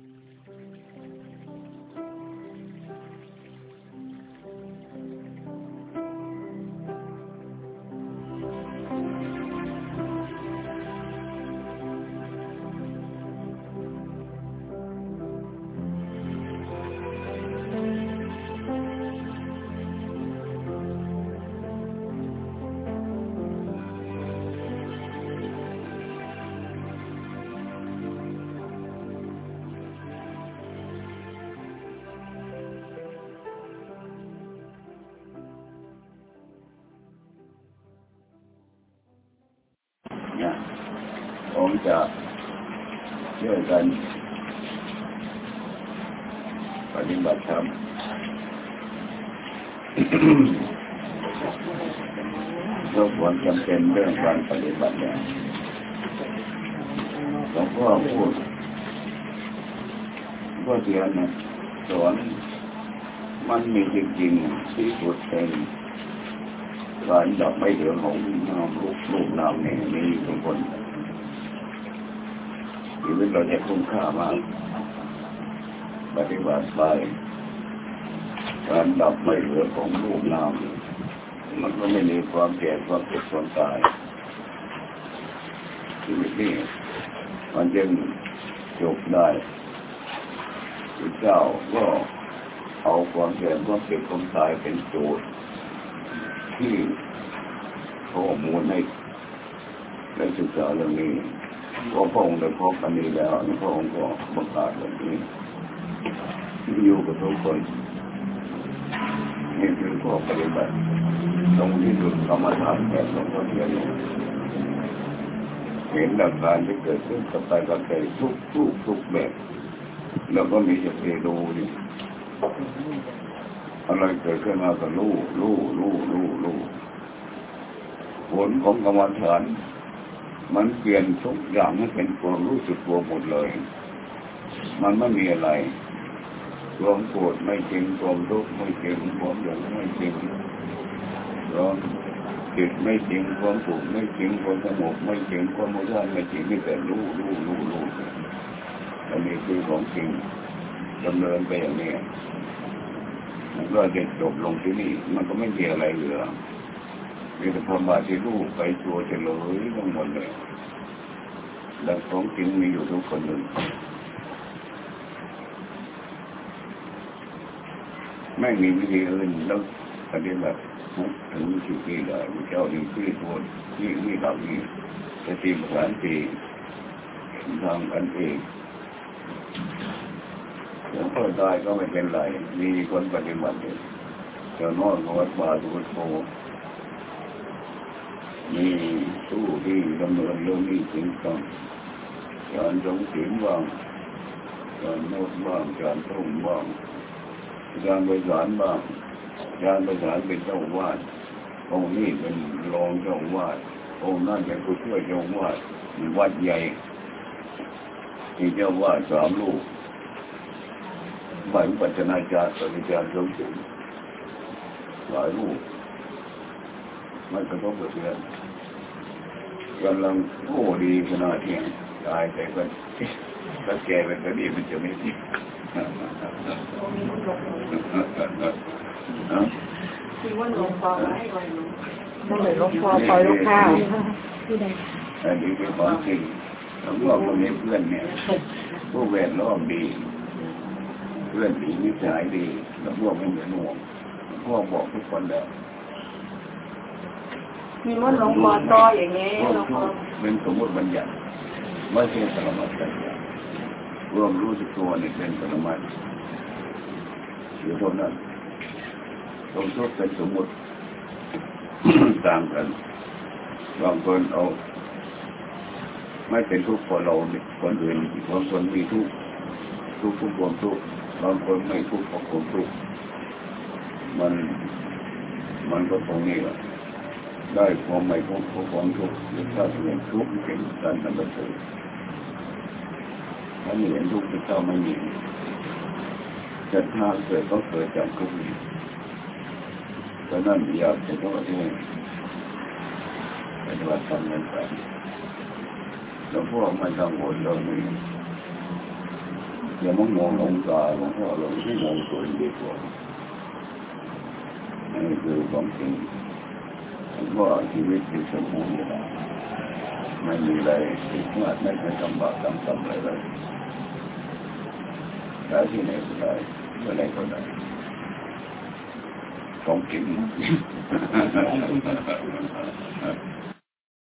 ผมจะช่วยกันปฏิบัติธรรม เพราะความจำเป็นเรื่องการปฏิบัติเนี่ยหลวงพ่อพูดก็เทียนนะสอนมันมีจริงๆที่สุดเป็นการดับไม่เหลือของน้ำลูกน้ำเนี่ยมีทุกคนชีวิตเราจะคุ้มค่ามากปฏิบัติไปการดับไม่เหลือของลูกน้ำมันก็ไม่มีความแก่ความเจ็บความตายชีวิตนี้มันจึงจบได้พระเจ้าก็เอาความแก่ความเจ็บความตายเป็นโจทย์ที่ข้อมูลให้ศึกษาเรื่องนี้พระองค์ได้พบอันนี้แล้วพระองค์ก็ประกาศแบบนี้อยู่กับทุกคนนี่คือข้อปฏิบัติตรงที่สุดกรรมฐานแก่หลวงพ่อเทียนเห็นหลักการที่เกิดขึ้นกับกายกับใจทุกแบบแล้วก็มีสติดูดิอะไรเกิดขึ้นมาก็รู้ผลของกรรมฐานมันเปลี่ยนทุกอย่างให้เป็นความรู้สึกตัวหมดเลยมันไม่มีอะไรความโกรธไม่จริงความทุกข์ไม่จริงความหลงไม่จริงความจิตไม่จริงความสุขไม่จริงความสงบไม่จริงความมุ่งมั่นไม่จริงไม่แต่รู้อันนี้คือของจริงดำเนินไปอย่างนี้มันก็จะจบลงที่นี่มันก็ไม่มีอะไรเหลือมีแต่ความบาดที่รู้ไปตัวเฉลยทั้งหมดเลยดังของจริงมีอยู่ทุกคนหนึ่งไม่มีวิธีอื่นแล้วปฏิบัติถึงจุดนี้ได้พระเจ้าอยู่ที่ตัวนี่เหล่านี้จะตีประสานตีทำกันเองหลวงพ่อตายก็ไม่เป็นไรมีคนปฏิบัติเจ้านอนวัดบาสุโธมีตู้ที่ดำเนินเรื่องนี้จริงจังการจงศีลบ้างการโน้ตบ้างการท่องบ้างการบริหารบ้างการบริหารเป็นเจ้าวาดองค์นี้เป็นรองเจ้าวาดองค์นั้นเป็นผู้ช่วยเจ้าวาดวัดใหญ่มีเจ้าวาด3 ลูกฝ่ายปัจจนาจารย์ปริจารย์สงฆ์หลายลูกมันกระทบกระเทือนกำลังโอ้ดีขนาดนี้ตายแต่ก็ถ้าแก่ไปก็ดีมันจะไม่ดีคือว่าหลวงพ่อไว้ไว้ต้องเลยหลวงพ่อปล่อยลูกข้าวอันนี้เป็นความจริงหลวงพ่อคนนี้เพื่อนเนี่ยผู้แวดล้อมดีเพื่อนดีนิสัยดีหลวงพ่อไม่เหมือนหน่วงหลวงพ่อบอกทุกคนแล้วมีมันหลวงพ่อต่ออย่างนี้หลวงพ่อเป็นสมมติบัญญัติไม่ใช่ปรมัตถ์บัญญัติรวมรู้สึกตัวนี่เป็นปรมัตถ์อยู่เท่านั้นตรงทุกเป็นสมมติต่างกันบางคนเอาไม่เป็นทุกข์พอเราคนอื่นบางคนมีทุกข์ความทุกข์บางคนไม่ทุกข์เพราะความทุกข์มันก็ตรงนี้แหละได้ความไม่ทุกข์เพราะความทุกข์หรือถ้าเห็นทุกข์เป็นการนำไปสู่ถ้าเห็นทุกข์ที่เจ้าไม่มีแต่ถ้าเกิดก็เกิดจากทุกข์เพราะนั้นอยากจะต้องที่ปฏิบัติธรรมนั้นไปแล้วพวกมันต้องหมดเรื่องนี้อย่ามองหลงตาหลงพ่อหลงที่มองตัวเองดีกว่านี่คือความจริงว่าชีวิตที่สมบูรณ์ไม่มีอะไรผิดพลาดไม่เคยทำบาปทำกรรมอะไรเลยได้ที่ไหนก็ได้เมื่อไหร่ก็ได้ของจริง